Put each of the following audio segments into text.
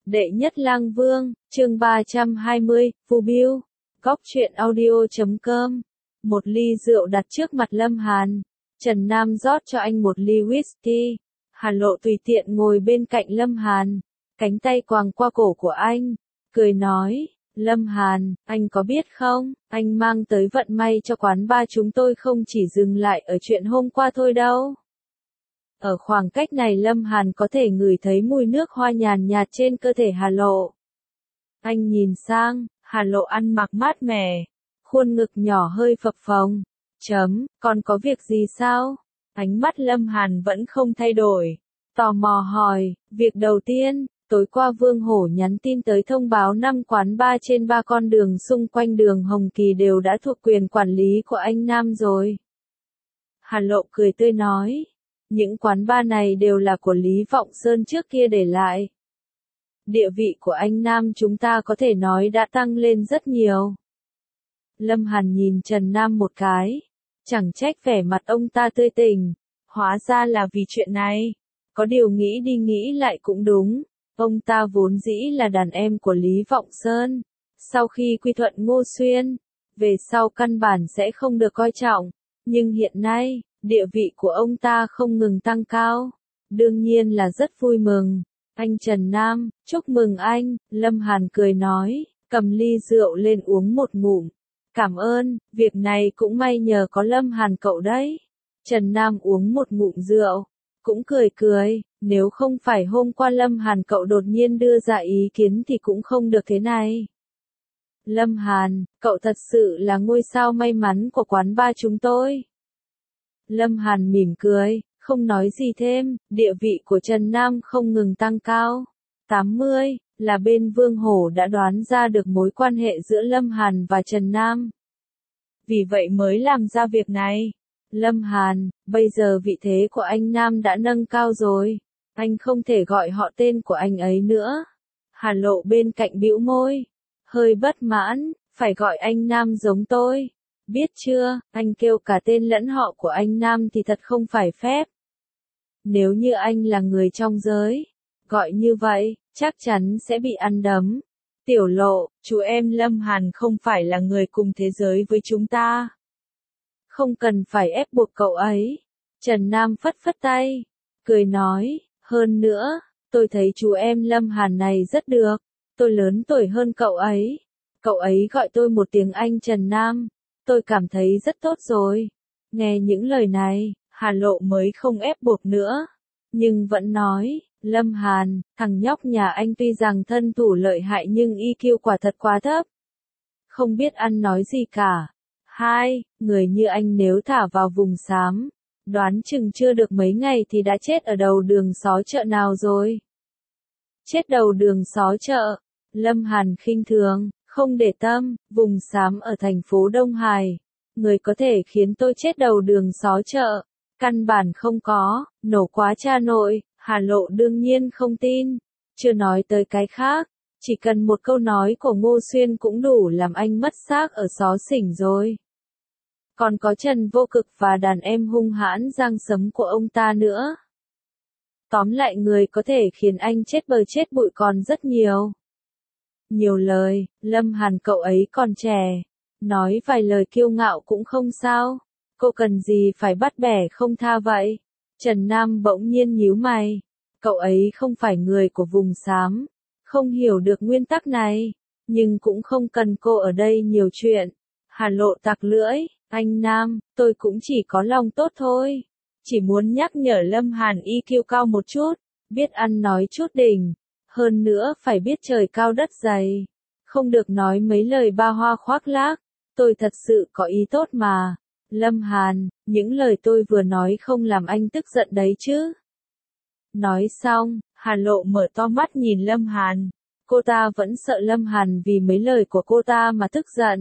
Đệ nhất lang vương, chương 320, Phù Biêu. Góc truyện audio.com. Một ly rượu đặt trước mặt Lâm Hàn. Trần Nam rót cho anh một ly whisky. Hà Lộ tùy tiện ngồi bên cạnh Lâm Hàn. Cánh tay quàng qua cổ của anh. Cười nói, Lâm Hàn, anh có biết không, anh mang tới vận may cho quán bar chúng tôi không chỉ dừng lại ở chuyện hôm qua thôi đâu. Ở khoảng cách này Lâm Hàn có thể ngửi thấy mùi nước hoa nhàn nhạt trên cơ thể Hà Lộ. Anh nhìn sang, Hà Lộ ăn mặc mát mẻ, khuôn ngực nhỏ hơi phập phồng. Còn có việc gì sao? Ánh mắt Lâm Hàn vẫn không thay đổi. Tò mò hỏi, việc đầu tiên, tối qua Vương Hổ nhắn tin tới thông báo 5 quán bar trên 3 con đường xung quanh đường Hồng Kỳ đều đã thuộc quyền quản lý của anh Nam rồi. Hà Lộ cười tươi nói. Những quán bar này đều là của Lý Vọng Sơn trước kia để lại. Địa vị của anh Nam chúng ta có thể nói đã tăng lên rất nhiều. Lâm Hàn nhìn Trần Nam một cái. Chẳng trách vẻ mặt ông ta tươi tỉnh. Hóa ra là vì chuyện này. Có điều nghĩ đi nghĩ lại cũng đúng. Ông ta vốn dĩ là đàn em của Lý Vọng Sơn. Sau khi quy thuận Ngô Xuyên, về sau căn bản sẽ không được coi trọng. Nhưng hiện nay, địa vị của ông ta không ngừng tăng cao. Đương nhiên là rất vui mừng. Anh Trần Nam, chúc mừng anh, Lâm Hàn cười nói, cầm ly rượu lên uống một ngụm. Cảm ơn, việc này cũng may nhờ có Lâm Hàn cậu đấy. Trần Nam uống một ngụm rượu, cũng cười, nếu không phải hôm qua Lâm Hàn cậu đột nhiên đưa ra ý kiến thì cũng không được thế này. Lâm Hàn, cậu thật sự là ngôi sao may mắn của quán bar chúng tôi. Lâm Hàn mỉm cười, không nói gì thêm, địa vị của Trần Nam không ngừng tăng cao. 80, là bên Vương Hổ đã đoán ra được mối quan hệ giữa Lâm Hàn và Trần Nam. Vì vậy mới làm ra việc này. Lâm Hàn, bây giờ vị thế của anh Nam đã nâng cao rồi. Anh không thể gọi họ tên của anh ấy nữa. Hà Lộ bên cạnh bĩu môi. Hơi bất mãn, phải gọi anh Nam giống tôi. Biết chưa, anh kêu cả tên lẫn họ của anh Nam thì thật không phải phép. Nếu như anh là người trong giới, gọi như vậy, chắc chắn sẽ bị ăn đấm. Tiểu Lộ, chú em Lâm Hàn không phải là người cùng thế giới với chúng ta. Không cần phải ép buộc cậu ấy. Trần Nam phất phất tay, cười nói, hơn nữa, tôi thấy chú em Lâm Hàn này rất được. Tôi lớn tuổi hơn cậu ấy. Cậu ấy gọi tôi một tiếng anh Trần Nam. Tôi cảm thấy rất tốt rồi. Nghe những lời này, Hà Lộ mới không ép buộc nữa. Nhưng vẫn nói, Lâm Hàn, thằng nhóc nhà anh tuy rằng thân thủ lợi hại nhưng EQ quả thật quá thấp. Không biết ăn nói gì cả. Người như anh nếu thả vào vùng xám, đoán chừng chưa được mấy ngày thì đã chết ở đầu đường xó chợ nào rồi. Chết đầu đường xó chợ. Lâm Hàn khinh thường, không để tâm, vùng xám ở thành phố Đông Hải. Người có thể khiến tôi chết đầu đường xó chợ. Căn bản không có, nổ quá cha nội, Hà Lộ đương nhiên không tin. Chưa nói tới cái khác, chỉ cần một câu nói của Ngô Xuyên cũng đủ làm anh mất xác ở xó xỉnh rồi. Còn có Trần Vô Cực và đàn em hung hãn giang sấm của ông ta nữa. Tóm lại người có thể khiến anh chết bờ chết bụi còn rất nhiều. Nhiều lời, Lâm Hàn cậu ấy còn trẻ. Nói vài lời kiêu ngạo cũng không sao. Cô cần gì phải bắt bẻ không tha vậy? Trần Nam bỗng nhiên nhíu mày. Cậu ấy không phải người của vùng xám. Không hiểu được nguyên tắc này. Nhưng cũng không cần cô ở đây nhiều chuyện. Hà Lộ tặc lưỡi. Anh Nam, tôi cũng chỉ có lòng tốt thôi. Chỉ muốn nhắc nhở Lâm Hàn EQ cao một chút. Biết ăn nói chút đỉnh. Hơn nữa phải biết trời cao đất dày. Không được nói mấy lời ba hoa khoác lác. Tôi thật sự có ý tốt mà. Lâm Hàn, những lời tôi vừa nói không làm anh tức giận đấy chứ. Nói xong, Hà Lộ mở to mắt nhìn Lâm Hàn. Cô ta vẫn sợ Lâm Hàn vì mấy lời của cô ta mà tức giận.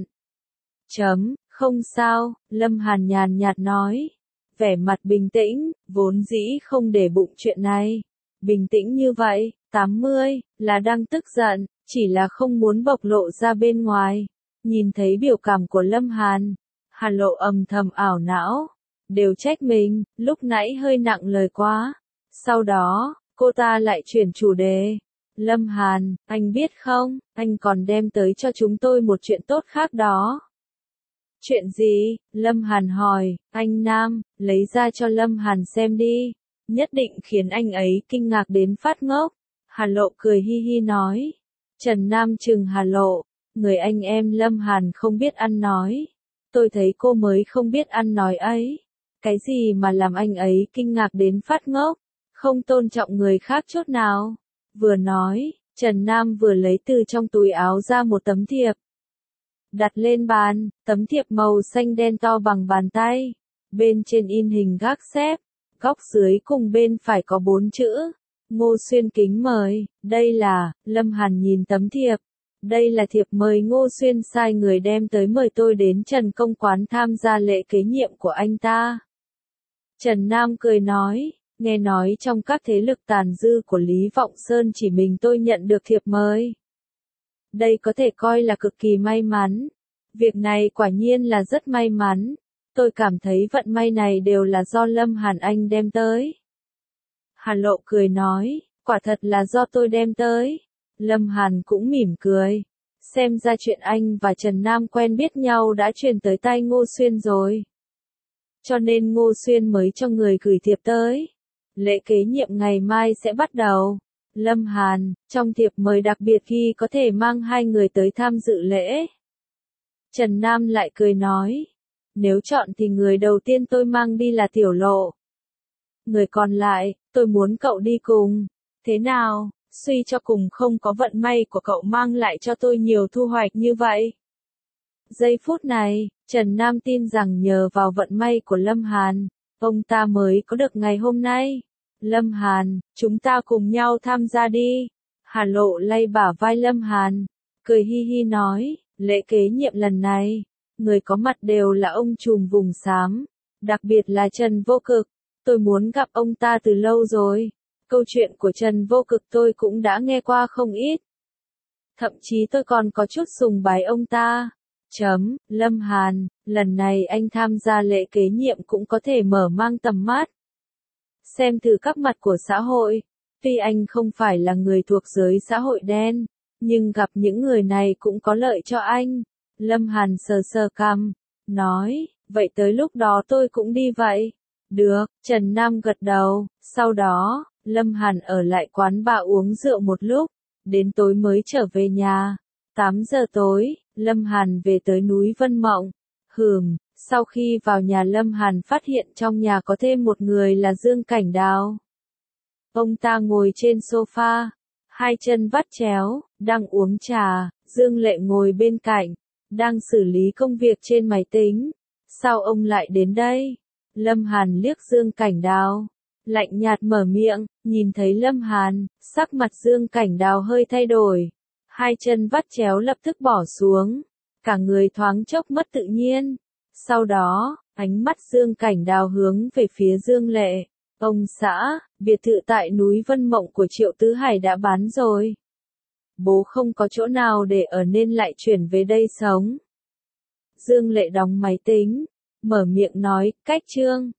Không sao, Lâm Hàn nhàn nhạt nói. Vẻ mặt bình tĩnh, vốn dĩ không để bụng chuyện này. Bình tĩnh như vậy, 80, là đang tức giận, chỉ là không muốn bộc lộ ra bên ngoài. Nhìn thấy biểu cảm của Lâm Hàn, Hà Lộ âm thầm ảo não. Đều trách mình, lúc nãy hơi nặng lời quá. Sau đó, cô ta lại chuyển chủ đề. Lâm Hàn, anh biết không, anh còn đem tới cho chúng tôi một chuyện tốt khác đó. Chuyện gì? Lâm Hàn hỏi, anh Nam, lấy ra cho Lâm Hàn xem đi. Nhất định khiến anh ấy kinh ngạc đến phát ngốc. Hà Lộ cười hi hi nói. Trần Nam trừng Hà Lộ, người anh em Lâm Hàn không biết ăn nói. Tôi thấy cô mới không biết ăn nói ấy. Cái gì mà làm anh ấy kinh ngạc đến phát ngốc, không tôn trọng người khác chút nào. Vừa nói, Trần Nam vừa lấy từ trong túi áo ra một tấm thiệp. Đặt lên bàn, tấm thiệp màu xanh đen to bằng bàn tay. Bên trên in hình gác xếp, góc dưới cùng bên phải có 4 chữ. Ngô Xuyên kính mời, đây là, Lâm Hàn nhìn tấm thiệp. Đây là thiệp mời Ngô Xuyên sai người đem tới mời tôi đến Trần Công Quán tham gia lễ kế nhiệm của anh ta. Trần Nam cười nói, nghe nói trong các thế lực tàn dư của Lý Vọng Sơn chỉ mình tôi nhận được thiệp mời. Đây có thể coi là cực kỳ may mắn. Việc này quả nhiên là rất may mắn. Tôi cảm thấy vận may này đều là do Lâm Hàn anh đem tới. Hà Lộ cười nói, quả thật là do tôi đem tới. Lâm Hàn cũng mỉm cười. Xem ra chuyện anh và Trần Nam quen biết nhau đã truyền tới tai Ngô Xuyên rồi. Cho nên Ngô Xuyên mới cho người gửi thiệp tới. Lễ kế nhiệm ngày mai sẽ bắt đầu. Lâm Hàn, trong thiệp mời đặc biệt ghi có thể mang 2 người tới tham dự lễ. Trần Nam lại cười nói, nếu chọn thì người đầu tiên tôi mang đi là Tiểu Lộ. Người còn lại, tôi muốn cậu đi cùng. Thế nào, suy cho cùng không có vận may của cậu mang lại cho tôi nhiều thu hoạch như vậy. Giây phút này, Trần Nam tin rằng nhờ vào vận may của Lâm Hàn, ông ta mới có được ngày hôm nay. Lâm Hàn, chúng ta cùng nhau tham gia đi. Hà Lộ lay bả vai Lâm Hàn, cười hi hi nói, lễ kế nhiệm lần này, người có mặt đều là ông trùm vùng xám, đặc biệt là Trần Vô Cực. Tôi muốn gặp ông ta từ lâu rồi. Câu chuyện của Trần Vô Cực tôi cũng đã nghe qua không ít. Thậm chí tôi còn có chút sùng bái ông ta. Lâm Hàn, lần này anh tham gia lễ kế nhiệm cũng có thể mở mang tầm mắt. Xem thử các mặt của xã hội. Tuy anh không phải là người thuộc giới xã hội đen, nhưng gặp những người này cũng có lợi cho anh. Lâm Hàn sờ sờ cằm, nói, vậy tới lúc đó tôi cũng đi vậy. Được, Trần Nam gật đầu, sau đó, Lâm Hàn ở lại quán bar uống rượu một lúc, đến tối mới trở về nhà. 8 giờ tối, Lâm Hàn về tới núi Vân Mộng. Sau khi vào nhà Lâm Hàn phát hiện trong nhà có thêm một người là Dương Cảnh Đào. Ông ta ngồi trên sofa, 2 chân vắt chéo, đang uống trà, Dương Lệ ngồi bên cạnh, đang xử lý công việc trên máy tính. Sao ông lại đến đây? Lâm Hàn liếc Dương Cảnh Đào, lạnh nhạt mở miệng, nhìn thấy Lâm Hàn, sắc mặt Dương Cảnh Đào hơi thay đổi. 2 chân vắt chéo lập tức bỏ xuống, cả người thoáng chốc mất tự nhiên. Sau đó, ánh mắt Dương Cảnh Đào hướng về phía Dương Lệ. Ông xã, biệt thự tại núi Vân Mộng của Triệu Tứ Hải đã bán rồi. Bố không có chỗ nào để ở nên lại chuyển về đây sống. Dương Lệ đóng máy tính, mở miệng nói, cách Trương.